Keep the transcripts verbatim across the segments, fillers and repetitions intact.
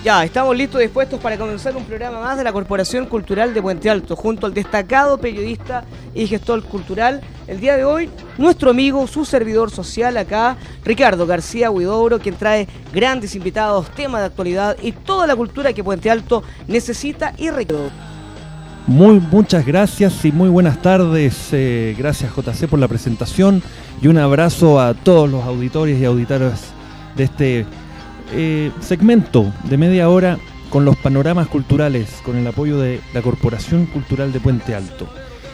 Ya, estamos listos y dispuestos para comenzar un programa más de la Corporación Cultural de Puente Alto, junto al destacado periodista y gestor cultural. El día de hoy, nuestro amigo, su servidor social acá, Ricardo García Huidobro, quien trae grandes invitados, temas de actualidad y toda la cultura que Puente Alto necesita y requiere. Muy muchas gracias y muy buenas tardes. Eh, gracias J C por la presentación y un abrazo a todos los auditores y auditoras de este eh, segmento de media hora con los panoramas culturales, con el apoyo de la Corporación Cultural de Puente Alto.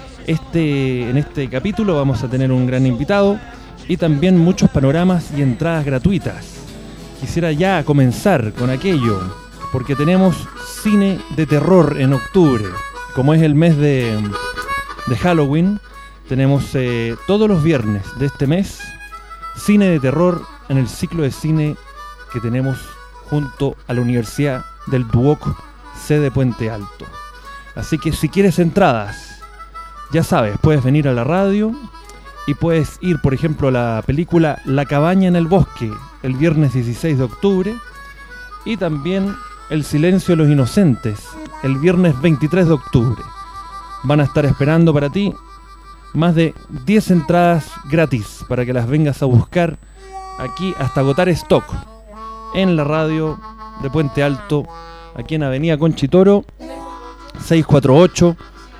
Este, en este capítulo vamos a tener un gran invitado y también muchos panoramas y entradas gratuitas. Quisiera ya comenzar con aquello, porque tenemos cine de terror en octubre. Como es el mes de, de Halloween, tenemos eh, todos los viernes de este mes cine de terror en el ciclo de cine que tenemos junto a la Universidad del Duoc, sede Puente Alto. Así que si quieres entradas, ya sabes, puedes venir a la radio y puedes ir, por ejemplo, a la película La cabaña en el bosque el viernes dieciséis de octubre y también El silencio de los inocentes el viernes veintitrés de octubre. Van a estar esperando para ti más de diez entradas gratis para que las vengas a buscar aquí hasta agotar stock en la radio de Puente Alto, aquí en Avenida Conchitoro seiscientos cuarenta y ocho,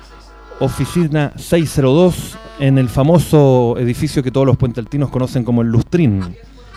oficina seiscientos dos, en el famoso edificio que todos los puentealtinos conocen como el Lustrín.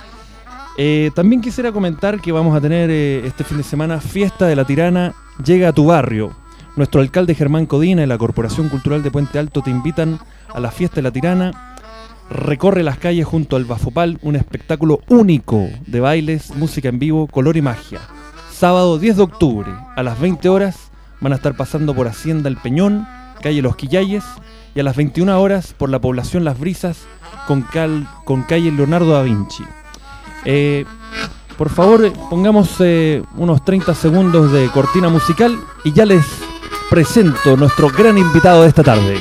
Eh, también quisiera comentar que vamos a tener eh, este fin de semana Fiesta de la Tirana Llega a tu barrio. Nuestro alcalde Germán Codina y la Corporación Cultural de Puente Alto te invitan a la Fiesta de la Tirana. Recorre las calles junto al Bafopal, un espectáculo único de bailes, música en vivo, color y magia. Sábado diez de octubre, a las veinte horas, van a estar pasando por Hacienda El Peñón, calle Los Quillayes, y a las veintiuna horas por la población Las Brisas, con, cal, con calle Leonardo da Vinci. Eh... Por favor, pongamos eh, unos treinta segundos de cortina musical y ya les presento nuestro gran invitado de esta tarde.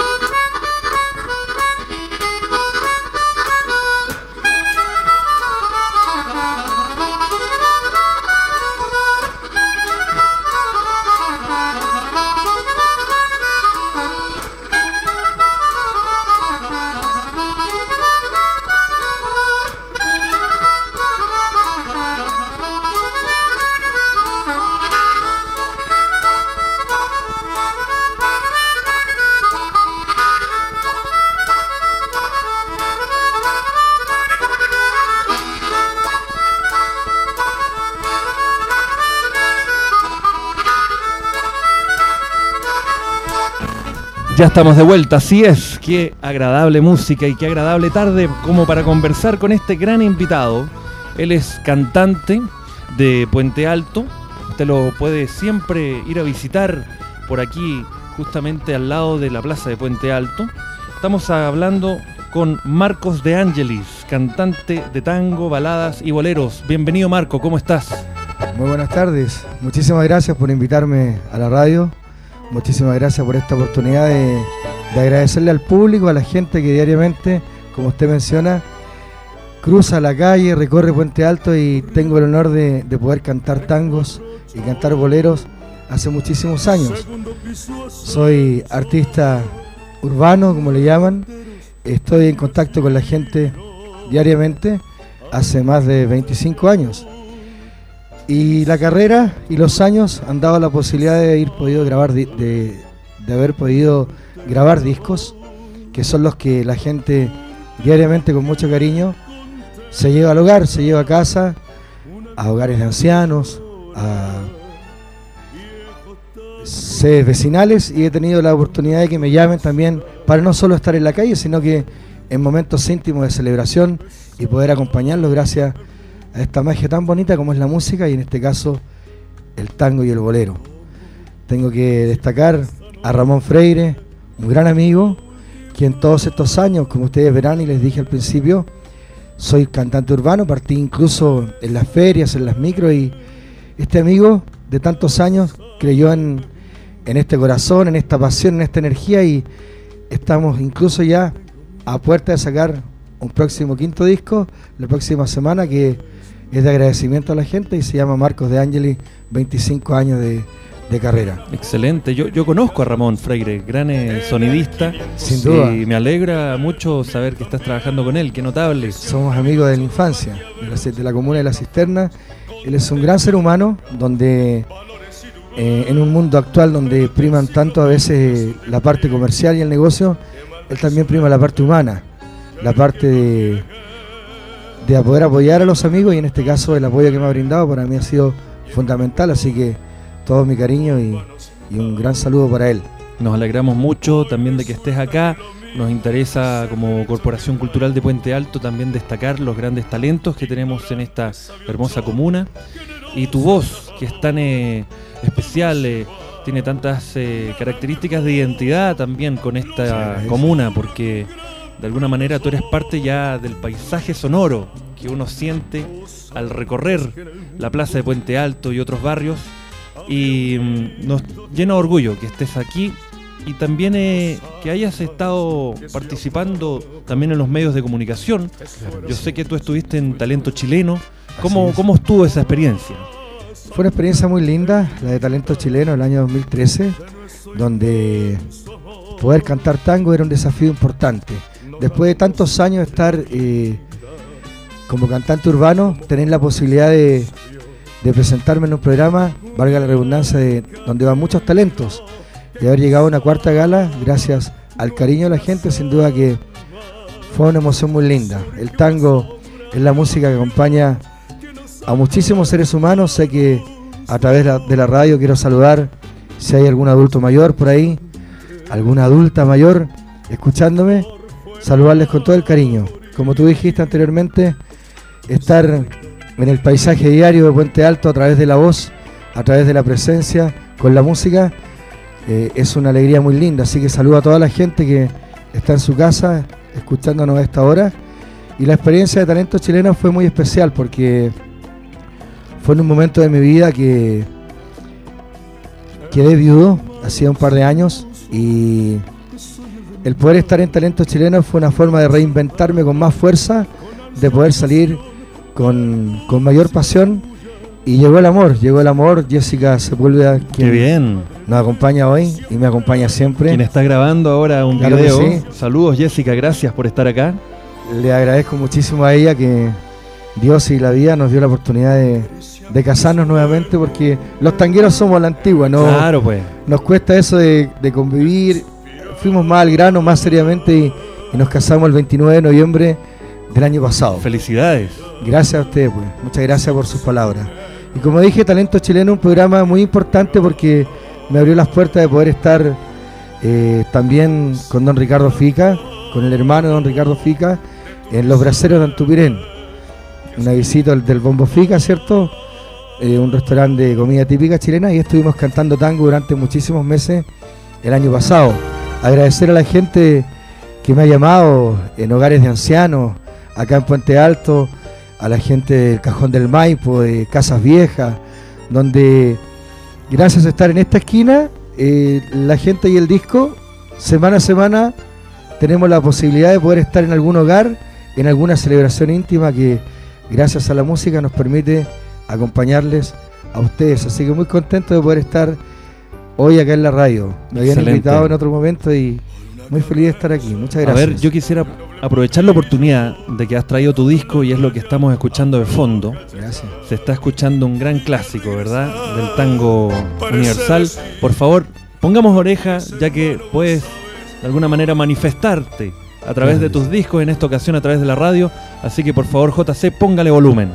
Ya estamos de vuelta, así es, qué agradable música y qué agradable tarde como para conversar con este gran invitado. Él es cantante de Puente Alto, usted lo puede siempre ir a visitar por aquí, justamente al lado de la plaza de Puente Alto. Estamos hablando con Marcos de Angelis, cantante de tango, baladas y boleros. Bienvenido Marco, ¿cómo estás? Muy buenas tardes, muchísimas gracias por invitarme a la radio. Muchísimas gracias por esta oportunidad de, de agradecerle al público, a la gente que diariamente, como usted menciona, cruza la calle, recorre Puente Alto, y tengo el honor de, de poder cantar tangos y cantar boleros hace muchísimos años. Soy artista urbano, como le llaman, estoy en contacto con la gente diariamente hace más de veinticinco años. Y la carrera y los años han dado la posibilidad de ir podido grabar de, de, de haber podido grabar discos, que son los que la gente diariamente con mucho cariño se lleva al hogar, se lleva a casa, a hogares de ancianos, a sedes vecinales, y he tenido la oportunidad de que me llamen también para no solo estar en la calle, sino que en momentos íntimos de celebración y poder acompañarlos gracias a esta magia tan bonita como es la música, y en este caso el tango y el bolero. Tengo que destacar a Ramón Freire, un gran amigo, quien todos estos años, como ustedes verán y les dije al principio, soy cantante urbano, partí incluso en las ferias, en las micros, y este amigo de tantos años creyó en, en este corazón, en esta pasión, en esta energía, y estamos incluso ya a puerta de sacar un próximo quinto disco la próxima semana, que es de agradecimiento a la gente y se llama Marcos de Angeli, veinticinco años de, de carrera. Excelente, yo, yo conozco a Ramón Freire, gran eh, sonidista. Sin duda. Y me alegra mucho saber que estás trabajando con él, qué notable. Somos amigos de la infancia, de la, de la comuna de La Cisterna. Él es un gran ser humano, donde eh, en un mundo actual donde priman tanto a veces la parte comercial y el negocio, él también prima la parte humana, la parte de, de poder apoyar a los amigos, y en este caso el apoyo que me ha brindado para mí ha sido fundamental, así que todo mi cariño y, y un gran saludo para él. Nos alegramos mucho también de que estés acá. Nos interesa como Corporación Cultural de Puente Alto también destacar los grandes talentos que tenemos en esta hermosa comuna. Y tu voz, que es tan eh, especial, eh, tiene tantas eh, características de identidad también con esta sí, comuna, porque de alguna manera tú eres parte ya del paisaje sonoro que uno siente al recorrer la plaza de Puente Alto y otros barrios. Y mm, nos llena de orgullo que estés aquí. Y también eh, que hayas estado participando también en los medios de comunicación. Yo sé que tú estuviste en Talento Chileno. ¿Cómo, ¿Cómo estuvo esa experiencia? Fue una experiencia muy linda, la de Talento Chileno, el año dos mil trece, donde poder cantar tango era un desafío importante. Después de tantos años de estar eh, como cantante urbano, tener la posibilidad de, de presentarme en un programa, valga la redundancia, de, donde van muchos talentos. Y haber llegado a una cuarta gala, gracias al cariño de la gente, sin duda que fue una emoción muy linda. El tango es la música que acompaña a muchísimos seres humanos. Sé que a través de la, de la radio quiero saludar, si hay algún adulto mayor por ahí, alguna adulta mayor escuchándome, saludarles con todo el cariño. Como tú dijiste anteriormente, estar en el paisaje diario de Puente Alto a través de la voz, a través de la presencia, con la música, Eh, es una alegría muy linda, así que saludo a toda la gente que está en su casa escuchándonos a esta hora. Y la experiencia de Talento Chileno fue muy especial porque fue en un momento de mi vida que quedé viudo, hacía un par de años, y el poder estar en Talento Chileno fue una forma de reinventarme con más fuerza, de poder salir con, con mayor pasión. Y llegó el amor, llegó el amor. Jessica Sepúlveda, quien Qué bien. nos acompaña hoy y me acompaña siempre. Quien está grabando ahora un claro video. Sí. Saludos, Jessica, gracias por estar acá. Le agradezco muchísimo a ella que Dios y la vida nos dio la oportunidad de, de casarnos nuevamente, porque los tangueros somos la antigua, ¿no? Claro, pues. Nos cuesta eso de, de convivir. Fuimos más al grano, más seriamente, y, y nos casamos el veintinueve de noviembre del año pasado. Felicidades. Gracias a ustedes, pues. Muchas gracias por sus palabras. Y como dije, Talento Chileno, un programa muy importante porque me abrió las puertas de poder estar eh, también con don Ricardo Fica, con el hermano de don Ricardo Fica, en Los Braceros de Antupirén. Una visita del Bombo Fica, ¿cierto? Eh, un restaurante de comida típica chilena, y estuvimos cantando tango durante muchísimos meses el año pasado. Agradecer a la gente que me ha llamado en hogares de ancianos, acá en Puente Alto, a la gente del Cajón del Maipo, de Casas Viejas, donde gracias a estar en esta esquina, eh, la gente y el disco, semana a semana tenemos la posibilidad de poder estar en algún hogar, en alguna celebración íntima que gracias a la música nos permite acompañarles a ustedes. Así que muy contento de poder estar hoy acá en la radio. Me habían Excelente. invitado en otro momento y muy feliz de estar aquí. Muchas gracias. A ver, yo quisiera aprovechar la oportunidad de que has traído tu disco y es lo que estamos escuchando de fondo. Gracias. Se está escuchando un gran clásico, ¿verdad? Del tango universal. Por favor, pongamos oreja, ya que puedes de alguna manera manifestarte a través de tus discos, en esta ocasión a través de la radio. Así que por favor, J C, póngale volumen.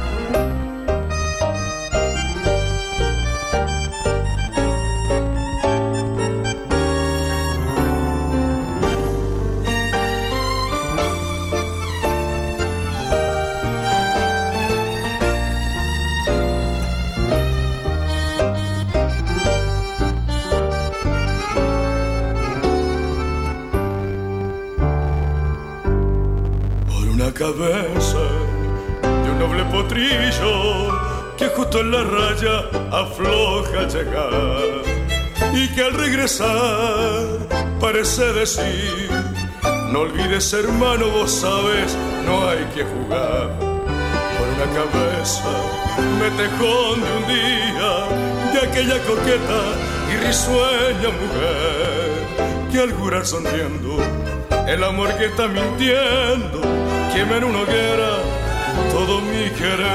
Cabeza de un noble potrillo que justo en la raya afloja al llegar y que al regresar parece decir: no olvides, hermano, vos sabes, no hay que jugar. Por una cabeza me tejón de un día de aquella coqueta y risueña mujer que al jurar sonriendo el amor que está mintiendo quema en una hoguera todo mi querer.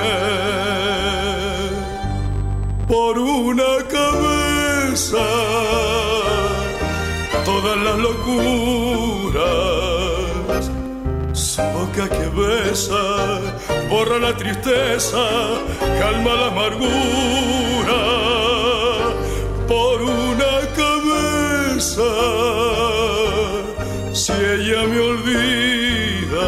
Por una cabeza todas las locuras, su boca que besa borra la tristeza, calma la amargura. Por una cabeza, si ella me olvida,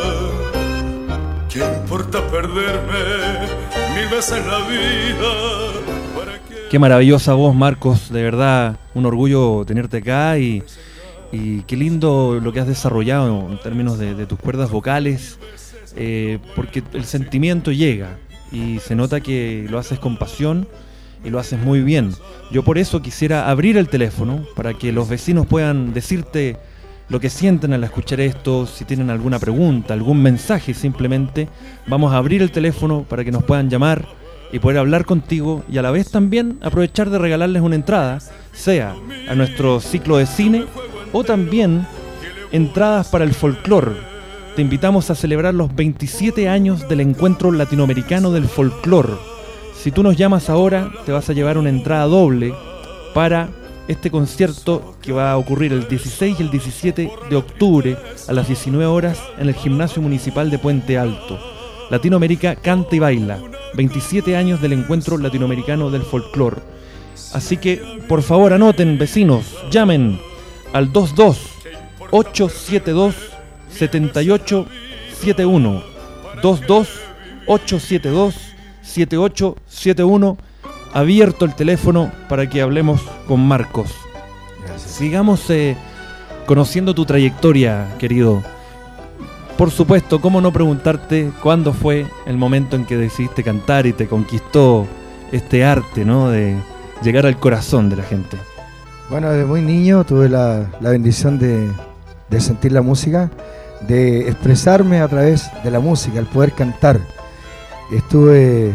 ¿qué importa perderme mil veces la vida? Qué maravillosa voz, Marcos, de verdad, un orgullo tenerte acá y, y qué lindo lo que has desarrollado en términos de, de tus cuerdas vocales, eh, porque el sentimiento llega y se nota que lo haces con pasión y lo haces muy bien. Yo por eso quisiera abrir el teléfono para que los vecinos puedan decirte lo que sienten al escuchar esto, si tienen alguna pregunta, algún mensaje simplemente. Vamos a abrir el teléfono para que nos puedan llamar y poder hablar contigo y a la vez también aprovechar de regalarles una entrada, sea a nuestro ciclo de cine o también entradas para el folclore. Te invitamos a celebrar los veintisiete años del Encuentro Latinoamericano del Folclore. Si tú nos llamas ahora, te vas a llevar una entrada doble para este concierto que va a ocurrir el dieciséis y el diecisiete de octubre a las diecinueve horas en el Gimnasio Municipal de Puente Alto. Latinoamérica canta y baila, veintisiete años del Encuentro Latinoamericano del Folclore. Así que, por favor, anoten, vecinos, llamen al dos dos ocho siete dos siete ocho siete uno, dos dos ocho siete dos siete ocho siete uno. Abierto el teléfono para que hablemos con Marcos. Gracias. Sigamos eh, conociendo tu trayectoria, querido. Por supuesto, cómo no preguntarte cuándo fue el momento en que decidiste cantar y te conquistó este arte, ¿no?, de llegar al corazón de la gente. Bueno, desde muy niño tuve la, la bendición de, de sentir la música, de expresarme a través de la música, el poder cantar. Estuve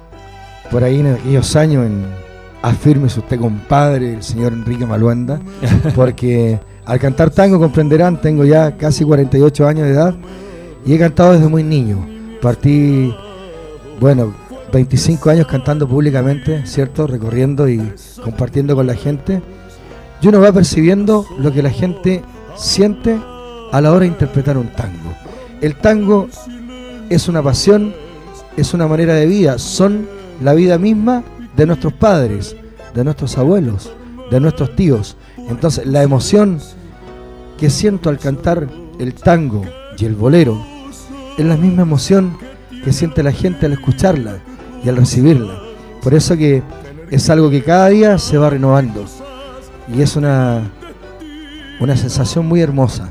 por ahí en aquellos años en Afírmese usted, compadre, el señor Enrique Maluenda, porque al cantar tango, comprenderán, tengo ya casi cuarenta y ocho años de edad y he cantado desde muy niño. Partí, bueno, veinticinco años cantando públicamente, ¿cierto? Recorriendo y compartiendo con la gente. Y uno va percibiendo lo que la gente siente a la hora de interpretar un tango. El tango es una pasión, es una manera de vida, son la vida misma de nuestros padres, de nuestros abuelos, de nuestros tíos. Entonces la emoción que siento al cantar el tango y el bolero es la misma emoción que siente la gente al escucharla y al recibirla. Por eso que es algo que cada día se va renovando y es una, una sensación muy hermosa.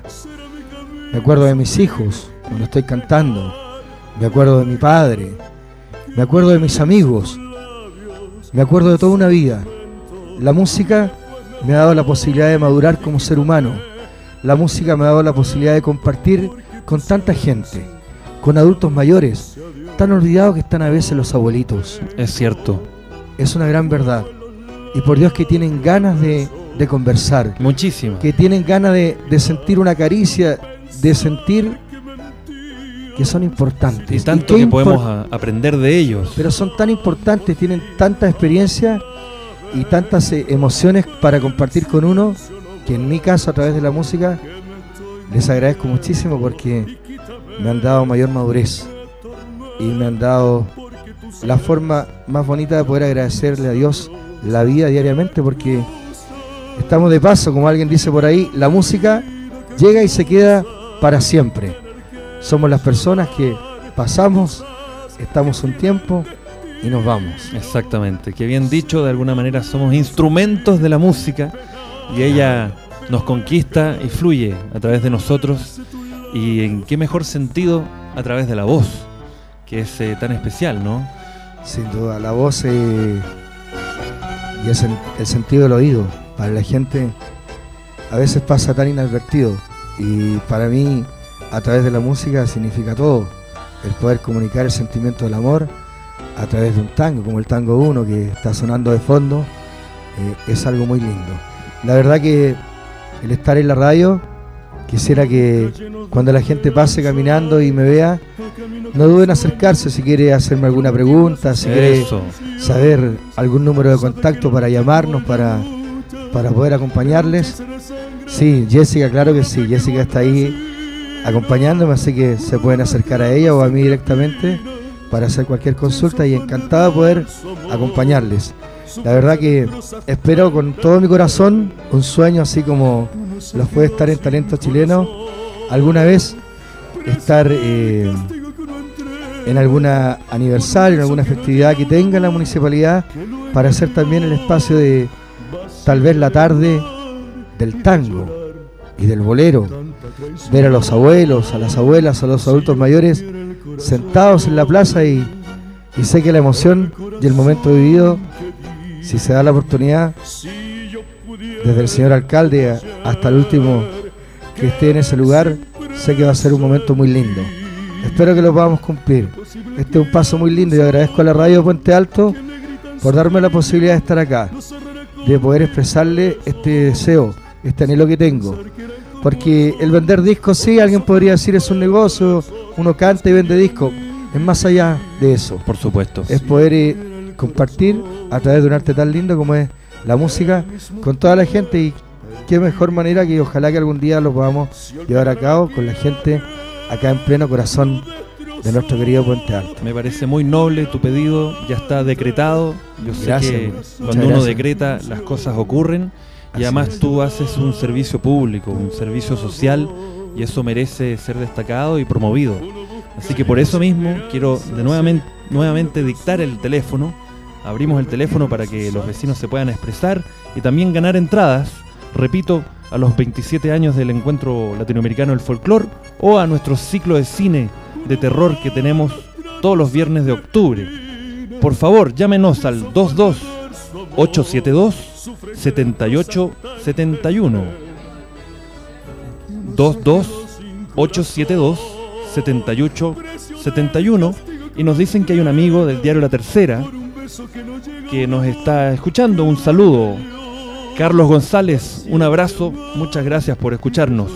Me acuerdo de mis hijos cuando estoy cantando, me acuerdo de mi padre, me acuerdo de mis amigos, me acuerdo de toda una vida. La música me ha dado la posibilidad de madurar como ser humano. La música me ha dado la posibilidad de compartir con tanta gente, con adultos mayores, tan olvidados que están a veces los abuelitos. Es cierto. Es una gran verdad. Y por Dios que tienen ganas de, de conversar. Muchísimo. Que tienen ganas de, de sentir una caricia, de sentir que son importantes. Y tanto y que podemos a, aprender de ellos. Pero son tan importantes, tienen tanta experiencia y tantas eh, emociones para compartir con uno, que en mi caso a través de la música les agradezco muchísimo porque me han dado mayor madurez y me han dado la forma más bonita de poder agradecerle a Dios la vida diariamente, porque estamos de paso, como alguien dice por ahí, la música llega y se queda para siempre. Somos las personas que pasamos, estamos un tiempo y nos vamos. Exactamente, que bien dicho, de alguna manera somos instrumentos de la música y ella nos conquista y fluye a través de nosotros, y en qué mejor sentido a través de la voz, que es eh, tan especial, ¿no? Sin duda, la voz eh, y es el, el sentido del oído, para la gente a veces pasa tan inadvertido, y para mí a través de la música significa todo, el poder comunicar el sentimiento del amor a través de un tango, como el Tango uno que está sonando de fondo, eh, es algo muy lindo. La verdad que el estar en la radio, quisiera que cuando la gente pase caminando y me vea, no duden en acercarse si quiere hacerme alguna pregunta, si quiere saber algún número de contacto para llamarnos, para, para poder acompañarles. Sí, Jessica, claro que sí, Jessica está ahí acompañándome, así que se pueden acercar a ella o a mí directamente para hacer cualquier consulta y encantado de poder acompañarles. La verdad que espero con todo mi corazón un sueño así como lo fue estar en Talento Chileno, alguna vez estar eh, en alguna aniversario, en alguna festividad que tenga la municipalidad, para hacer también el espacio de tal vez la tarde del tango y del bolero, ver a los abuelos, a las abuelas, a los adultos mayores sentados en la plaza y, y sé que la emoción y el momento vivido, si se da la oportunidad, desde el señor alcalde hasta el último que esté en ese lugar, sé que va a ser un momento muy lindo. Espero que lo podamos cumplir. Este es un paso muy lindo y agradezco a la radio Puente Alto por darme la posibilidad de estar acá, de poder expresarle este deseo, este anhelo que tengo. Porque el vender discos, sí, alguien podría decir es un negocio, uno canta y vende discos. Es más allá de eso. Por supuesto. Es poder eh, compartir a través de un arte tan lindo como es la música con toda la gente, y qué mejor manera que ojalá que algún día lo podamos llevar a cabo con la gente acá en pleno corazón de nuestro querido Puente Alto. Me parece muy noble tu pedido, ya está decretado. Yo sé Gracias, que muchas cuando uno gracias. decreta las cosas ocurren, y Así además es. tú haces un servicio público, un servicio social, y eso merece ser destacado y promovido. Así que por eso mismo quiero de nuevamente, nuevamente dictar el teléfono. Abrimos el teléfono para que los vecinos se puedan expresar y también ganar entradas, repito, a los veintisiete años del Encuentro Latinoamericano del Folclor, o a nuestro ciclo de cine de terror que tenemos todos los viernes de octubre. Por favor, llámenos al dos dos ocho siete dos siete ocho siete uno. dos dos ocho siete dos siete ocho siete uno, y nos dicen que hay un amigo del diario La Tercera que nos está escuchando. Un saludo, Carlos González, un abrazo, muchas gracias por escucharnos.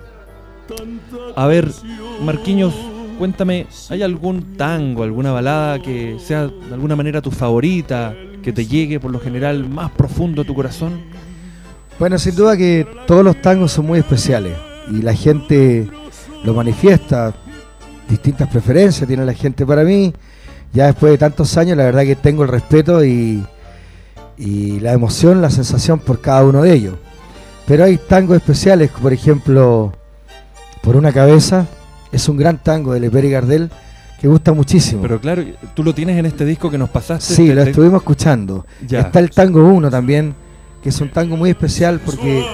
A ver, Marquinhos, cuéntame, ¿hay algún tango, alguna balada que sea de alguna manera tu favorita, que te llegue por lo general más profundo a tu corazón? Bueno, sin duda que todos los tangos son muy especiales y la gente lo manifiesta, distintas preferencias tiene la gente. Para mí, ya después de tantos años, la verdad que tengo el respeto y, y la emoción, la sensación por cada uno de ellos. Pero hay tangos especiales, por ejemplo, Por una cabeza, es un gran tango de Lepere y Gardel que gusta muchísimo. Pero claro, tú lo tienes en este disco que nos pasaste. Sí, te, lo te... estuvimos escuchando. Ya. Está el Tango uno también, que es un tango muy especial porque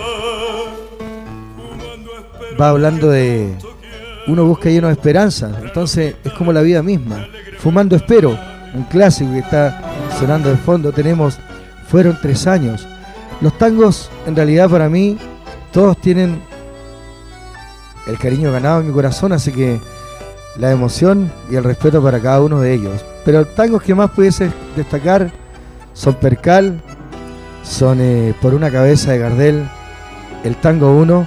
va hablando de uno busca lleno de esperanza, entonces es como la vida misma. Fumando espero, un clásico que está sonando de fondo. Tenemos Fueron tres años. Los tangos, en realidad, para mí, todos tienen el cariño ganado en mi corazón, así que la emoción y el respeto para cada uno de ellos. Pero los tangos que más pudiese destacar son Percal, son eh, Por una cabeza de Gardel, el Tango uno,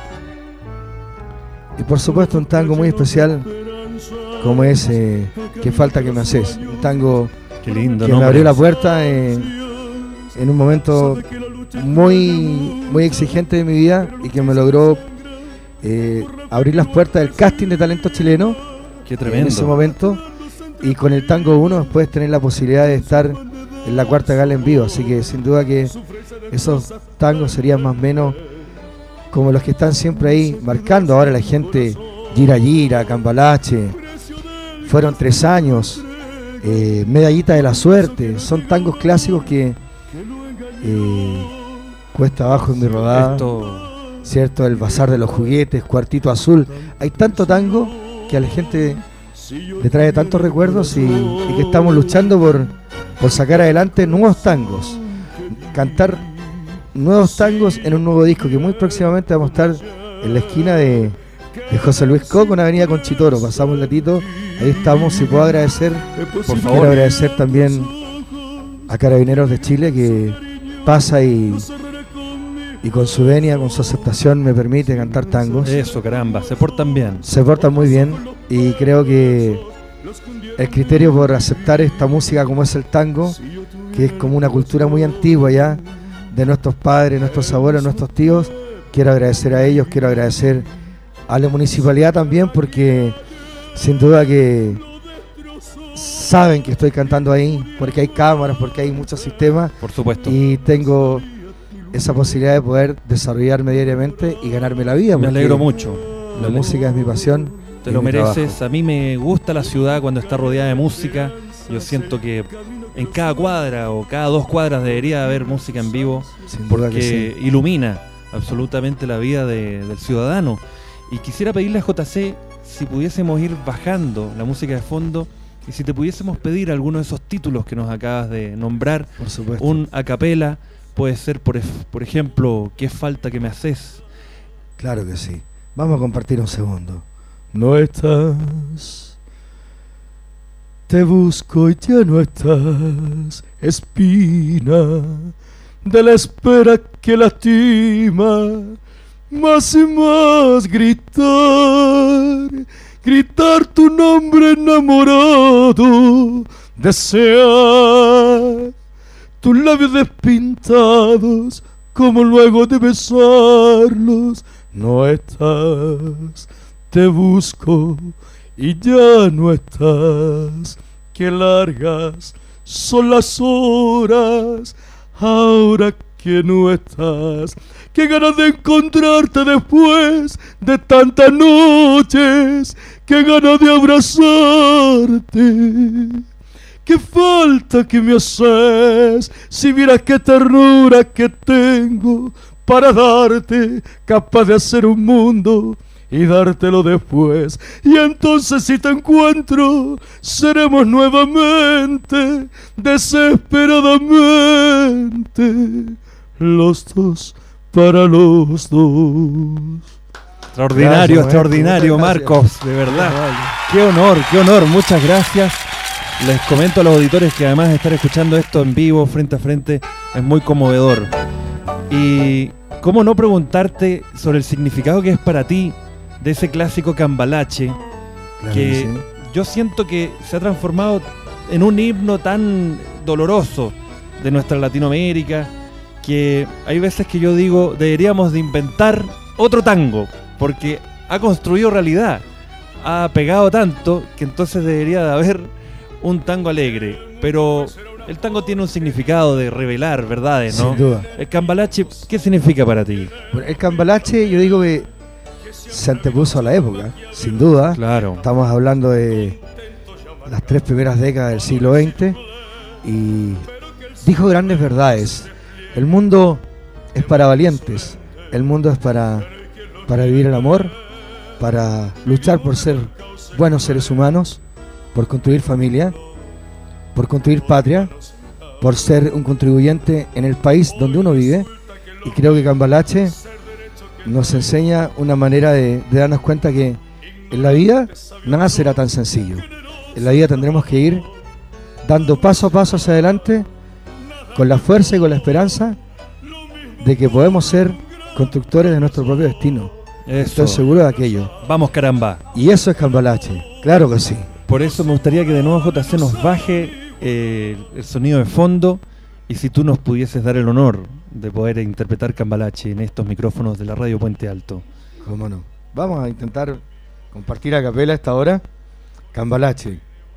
y por supuesto un tango muy especial como es eh, Qué falta que me haces, un tango Qué lindo, que ¿no? me abrió la puerta eh, en un momento muy, muy exigente de mi vida y que me logró eh, abrir las puertas del casting de talento chileno. Qué tremendo. En ese momento, y con el Tango uno después tener la posibilidad de estar en la cuarta gala en vivo, así que sin duda que esos tangos serían más o menos como los que están siempre ahí marcando ahora la gente. Gira Gira, Cambalache, Fueron tres años, eh, Medallita de la Suerte, son tangos clásicos que eh, Cuesta abajo en mi rodada, Esto... ¿cierto? El Bazar de los Juguetes, Cuartito Azul. Hay tanto tango que a la gente le trae tantos recuerdos y, y que estamos luchando por, por sacar adelante nuevos tangos, cantar nuevos tangos en un nuevo disco que muy próximamente vamos a estar en la esquina de, de José Luis Co con Avenida Conchitoro. Pasamos el datito, ahí estamos. Si puedo agradecer, Por quiero favor. agradecer también a Carabineros de Chile, que pasa y, y con su venia, con su aceptación, me permite cantar tangos. Eso, caramba, se portan bien. Se portan muy bien y creo que el criterio por aceptar esta música como es el tango, que es como una cultura muy antigua ya, de nuestros padres, nuestros abuelos, nuestros tíos, quiero agradecer a ellos, quiero agradecer a la municipalidad también, porque sin duda que saben que estoy cantando ahí, porque hay cámaras, porque hay muchos sistemas, Por supuesto. y tengo esa posibilidad de poder desarrollarme diariamente y ganarme la vida. Me porque alegro mucho. La música es mi pasión. Te y lo mi mereces. trabajo. A mí me gusta la ciudad cuando está rodeada de música. Yo siento que en cada cuadra o cada dos cuadras debería haber música en vivo, Sin duda que porque sí. ilumina absolutamente la vida de- del ciudadano. Y quisiera pedirle a J C si pudiésemos ir bajando la música de fondo y si te pudiésemos pedir alguno de esos títulos que nos acabas de nombrar, Por supuesto. un a capela, puede ser por, ef- por ejemplo, ¿Qué falta que me haces? Claro que sí. Vamos a compartir un segundo. No estás, te busco y ya no estás, espina de la espera que lastima, más y más gritar, gritar tu nombre enamorado, desear tus labios despintados, como luego de besarlos. No estás, te busco y ya no estás. Qué largas son las horas ahora que no estás. Qué ganas de encontrarte después de tantas noches. Qué ganas de abrazarte. Qué falta que me haces. Si vieras qué ternura que tengo para darte, capaz de hacer un mundo y dártelo después. Y entonces si te encuentro, seremos nuevamente, desesperadamente, los dos para los dos. Extraordinario, Gracias, extraordinario, maestro. Marcos, Muchas de verdad. Vale. Qué honor, qué honor, muchas gracias. Les comento a los auditores que además de estar escuchando esto en vivo, frente a frente, es muy conmovedor. Y cómo no preguntarte sobre el significado que es para ti de ese clásico Cambalache, Claro que que sí. yo siento que se ha transformado en un himno tan doloroso de nuestra Latinoamérica, que hay veces que yo digo, deberíamos de inventar otro tango, porque ha construido realidad, ha pegado tanto, que entonces debería de haber un tango alegre. Pero el tango tiene un significado de revelar verdades, ¿no? Sin duda. El Cambalache, ¿qué significa para ti? Bueno, el cambalache, yo digo que se antepuso a la época, sin duda. Claro. Estamos hablando de las tres primeras décadas del siglo veinte y dijo grandes verdades. El mundo es para valientes, el mundo es para, para vivir el amor, para luchar por ser buenos seres humanos, por construir familia, por construir patria, por ser un contribuyente en el país donde uno vive. Y creo que Cambalache nos enseña una manera de, de darnos cuenta que en la vida nada será tan sencillo. En la vida tendremos que ir dando paso a paso hacia adelante con la fuerza y con la esperanza de que podemos ser constructores de nuestro propio destino. Eso. Estoy seguro de aquello. Vamos, caramba. Y eso es Cambalache, claro que sí. Por eso me gustaría que de nuevo J C nos baje eh, el sonido de fondo, y si tú nos pudieses dar el honor de poder interpretar Cambalache en estos micrófonos de la radio Puente Alto. ¿Cómo no? Vamos a intentar compartir a capela esta hora. Cambalache.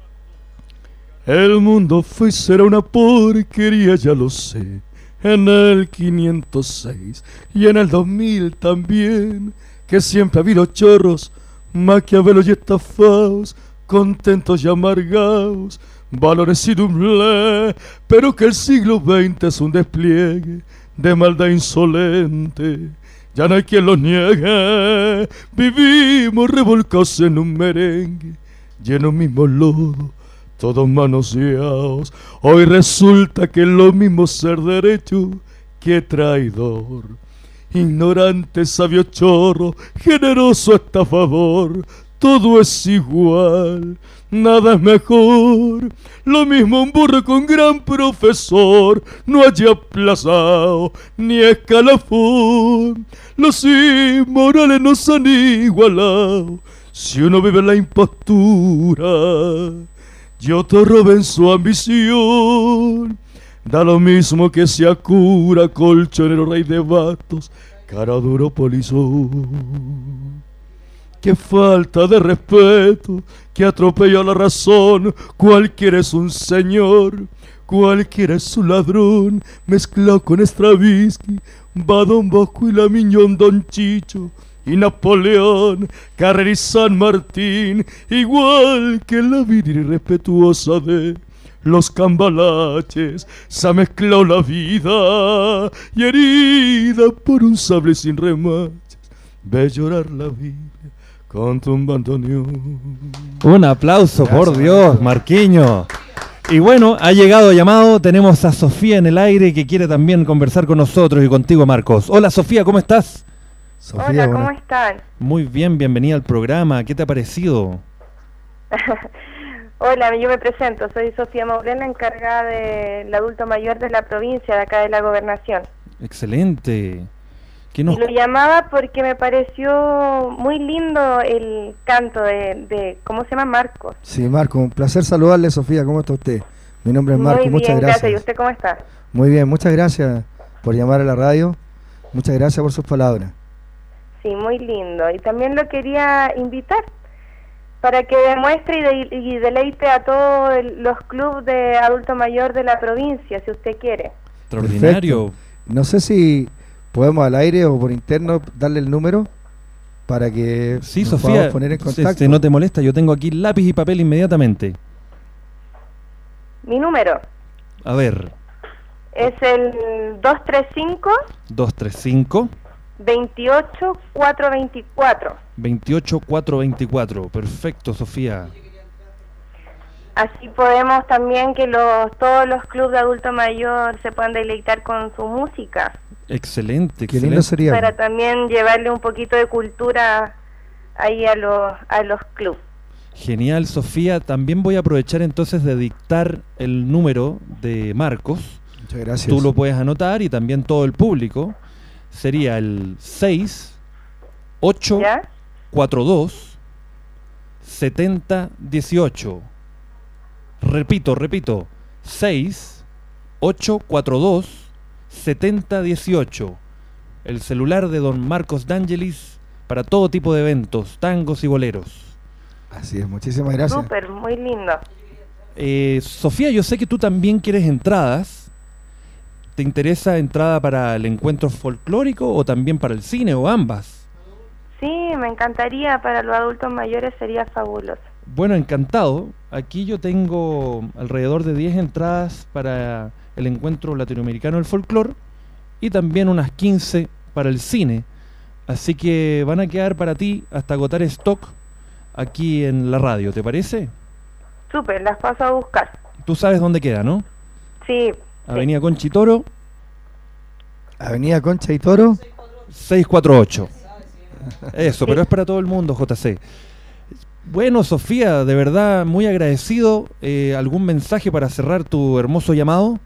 El mundo fue y será una porquería, ya lo sé. En el quinientos seis y en el dos mil también, que siempre ha habido chorros, maquiavelos y estafados, contentos y amargados, valores y dumblé, pero que el siglo veinte es un despliegue de maldad insolente. Ya no hay quien los niegue, vivimos revolcados en un merengue, lleno mismo lodo, todos manoseados. Hoy resulta que es lo mismo ser derecho que traidor. ignorante, sabio, chorro, generoso, estafador, todo es igual, nada es mejor. Lo mismo un burro con gran profesor, no haya aplazado ni escalafón. Los inmorales nos han igualado, si uno vive en la impostura y otro roba en su ambición. Da lo mismo que sea cura, colchonero, rey de bastos, cara duro, polizón. Qué falta de respeto, que atropella la razón. Cualquiera es un señor, cualquiera es un ladrón, mezclado con Stravinsky, va Don Bosco y la Miñón, Don Chicho y Napoleón, Carrera y San Martín, igual que la vida irrespetuosa de los cambalaches. Se ha mezclado la vida y herida por un sable sin remaches, ve llorar la vida con tu bandoneón. Un aplauso, gracias, por Dios, Marquiño. Y bueno, ha llegado llamado, tenemos a Sofía en el aire que quiere también conversar con nosotros y contigo, Marcos. Hola, Sofía, ¿cómo estás? Sofía, hola, ¿cómo bueno. están? Muy bien, bienvenida al programa. ¿Qué te ha parecido? Hola, yo me presento, soy Sofía Maurena, encargada del adulto mayor de la provincia, de acá de la Gobernación. Excelente. ¿Qué nos... Y lo llamaba porque me pareció muy lindo el canto de, de ¿cómo se llama? Marcos. Sí, Marcos, un placer saludarle, Sofía, ¿cómo está usted? Mi nombre es Marcos, muy bien, muchas gracias. gracias. ¿Y usted cómo está? Muy bien, muchas gracias por llamar a la radio, muchas gracias por sus palabras. Sí, muy lindo. Y también lo quería invitar para que demuestre y, de, y deleite a todos los clubes de adulto mayor de la provincia, si usted quiere. Extraordinario. Perfecto. No sé si podemos al aire o por interno darle el número para que sí, nos Sofía, podamos poner en contacto. Si, si no te molesta, yo tengo aquí lápiz y papel inmediatamente. Mi número. A ver. Es el dos tres cinco. dos tres cinco. veintiocho cuatrocientos veinticuatro. veintiocho cuatrocientos veinticuatro. Perfecto, Sofía. Así podemos también que los todos los clubes de adulto mayor se puedan deleitar con su música. Excelente, qué excelente. lindo sería. Para también llevarle un poquito de cultura ahí a los a los clubes. Genial, Sofía. También voy a aprovechar entonces de dictar el número de Marcos. Muchas gracias. Tú lo puedes anotar y también todo el público. Sería el seis ocho cuatro dos setenta dieciocho. Repito, repito. seis ocho cuatro dos setenta dieciocho. El celular de don Marcos D'Angelis para todo tipo de eventos, tangos y boleros. Así es, muchísimas gracias. Súper, muy lindo. Eh, Sofía, yo sé que tú también quieres entradas. ¿Te interesa entrada para el encuentro folclórico o también para el cine o ambas? Sí, me encantaría, para los adultos mayores sería fabuloso. Bueno, encantado. Aquí yo tengo alrededor de diez entradas para el encuentro latinoamericano del folclore y también unas quince para el cine. Así que van a quedar para ti hasta agotar stock aquí en la radio, ¿te parece? Súper, las paso a buscar. Tú sabes dónde queda, ¿no? Sí. Avenida Concha y Toro. Avenida Concha y Toro. seiscientos cuarenta y ocho. Eso, pero es para todo el mundo, J C. Bueno, Sofía, de verdad muy agradecido. Eh, ¿Algún mensaje para cerrar tu hermoso llamado?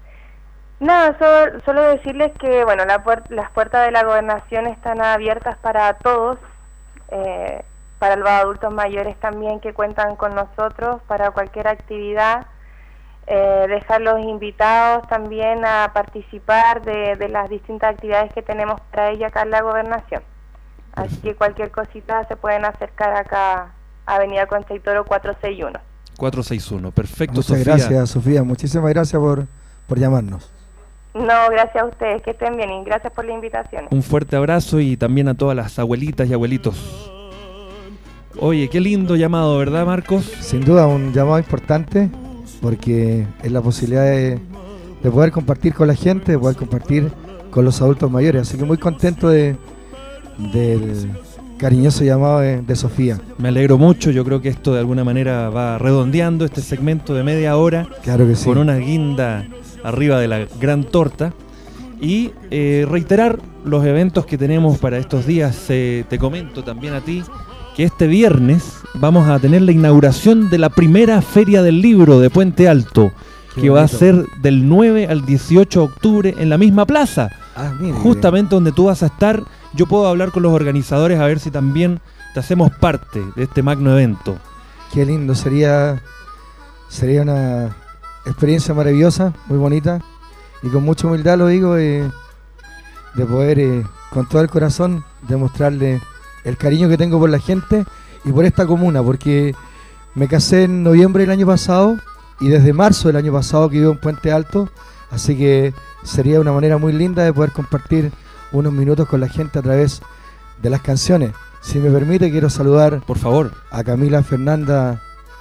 No, solo, solo decirles que bueno, la puer las puertas de la gobernación están abiertas para todos, eh, para los adultos mayores también que cuentan con nosotros, para cualquier actividad. Eh, dejarlos invitados también a participar de, de las distintas actividades que tenemos para ella acá en la gobernación. Así que cualquier cosita se pueden acercar acá a Avenida Concha y Toro cuatrocientos sesenta y uno. cuatrocientos sesenta y uno, perfecto. Muchas Sofía. gracias, Sofía, muchísimas gracias por, por llamarnos. No, gracias a ustedes, que estén bien y gracias por la invitación. Un fuerte abrazo y también a todas las abuelitas y abuelitos. Oye, qué lindo llamado, ¿verdad, Marcos? Sin duda, un llamado importante, porque es la posibilidad de, de poder compartir con la gente, de poder compartir con los adultos mayores. Así que muy contento de del cariñoso llamado de, de Sofía. Me alegro mucho, yo creo que esto de alguna manera va redondeando este segmento de media hora. Claro que sí. Con una guinda arriba de la gran torta. Y eh, reiterar los eventos que tenemos para estos días. Eh, te comento también a ti que este viernes vamos a tener la inauguración de la primera Feria del Libro de Puente Alto, Qué que bonito. Va a ser del nueve al dieciocho de octubre en la misma plaza. Ah, mire, justamente donde tú vas a estar. Yo puedo hablar con los organizadores a ver si también te hacemos parte de este magno evento. Qué lindo, sería, sería una experiencia maravillosa, muy bonita. Y con mucha humildad lo digo, eh, de poder eh, con todo el corazón demostrarle el cariño que tengo por la gente y por esta comuna, porque me casé en noviembre del año pasado y desde marzo del año pasado que vivo en Puente Alto, así que sería una manera muy linda de poder compartir unos minutos con la gente a través de las canciones. Si me permite, quiero saludar por favor a Camila Fernanda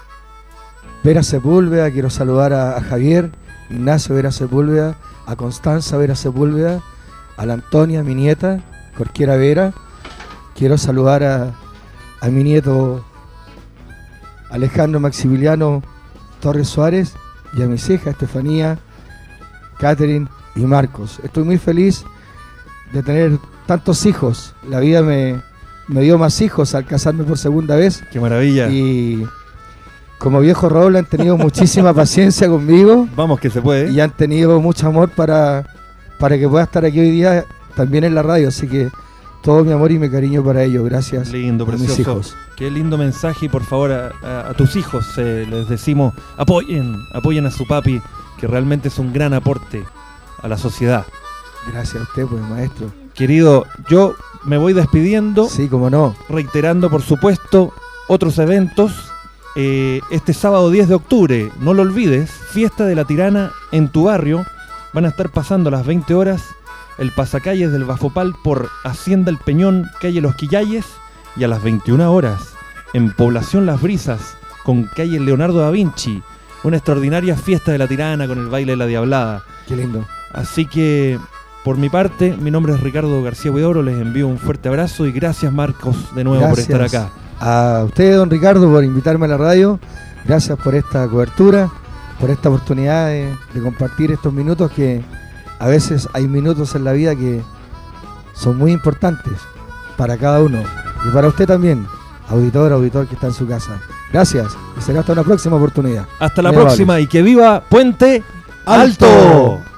Vera Sepúlveda, quiero saludar a, a Javier Ignacio Vera Sepúlveda, a Constanza Vera Sepúlveda, a la Antonia, mi nieta, Corquiera Vera. Quiero saludar a, a mi nieto Alejandro Maximiliano Torres Suárez y a mis hijas Estefanía, Catherine y Marcos. Estoy muy feliz de tener tantos hijos. La vida me, me dio más hijos al casarme por segunda vez. ¡Qué maravilla! Y como viejo roble han tenido muchísima paciencia conmigo. Vamos que se puede. Y han tenido mucho amor para, para que pueda estar aquí hoy día también en la radio. Así que todo mi amor y mi cariño para ellos. Gracias. Lindo, a precioso. mis hijos. Qué lindo mensaje. Y por favor a, a, a tus hijos eh, les decimos, apoyen, apoyen a su papi, que realmente es un gran aporte a la sociedad. Gracias a usted, pues, maestro. Querido, yo me voy despidiendo. Sí, cómo no. Reiterando, por supuesto, otros eventos. Eh, este sábado diez de octubre, no lo olvides, Fiesta de la Tirana en tu barrio. Van a estar pasando a las veinte horas el pasacalles del Bafopal por Hacienda El Peñón, calle Los Quillayes, y a las veintiuna horas en Población Las Brisas con calle Leonardo da Vinci, una extraordinaria fiesta de la Tirana con el baile de la Diablada. Qué lindo. Así que por mi parte, mi nombre es Ricardo García Huidobro, les envío un fuerte abrazo y gracias, Marcos, de nuevo gracias por estar acá. A usted, don Ricardo, por invitarme a la radio. Gracias por esta cobertura, por esta oportunidad de, de compartir estos minutos, que a veces hay minutos en la vida que son muy importantes para cada uno. Y para usted también, auditor, auditor que está en su casa. Gracias y será hasta una próxima oportunidad. Hasta la Muy próxima amables. Y que viva Puente Alto. Alto.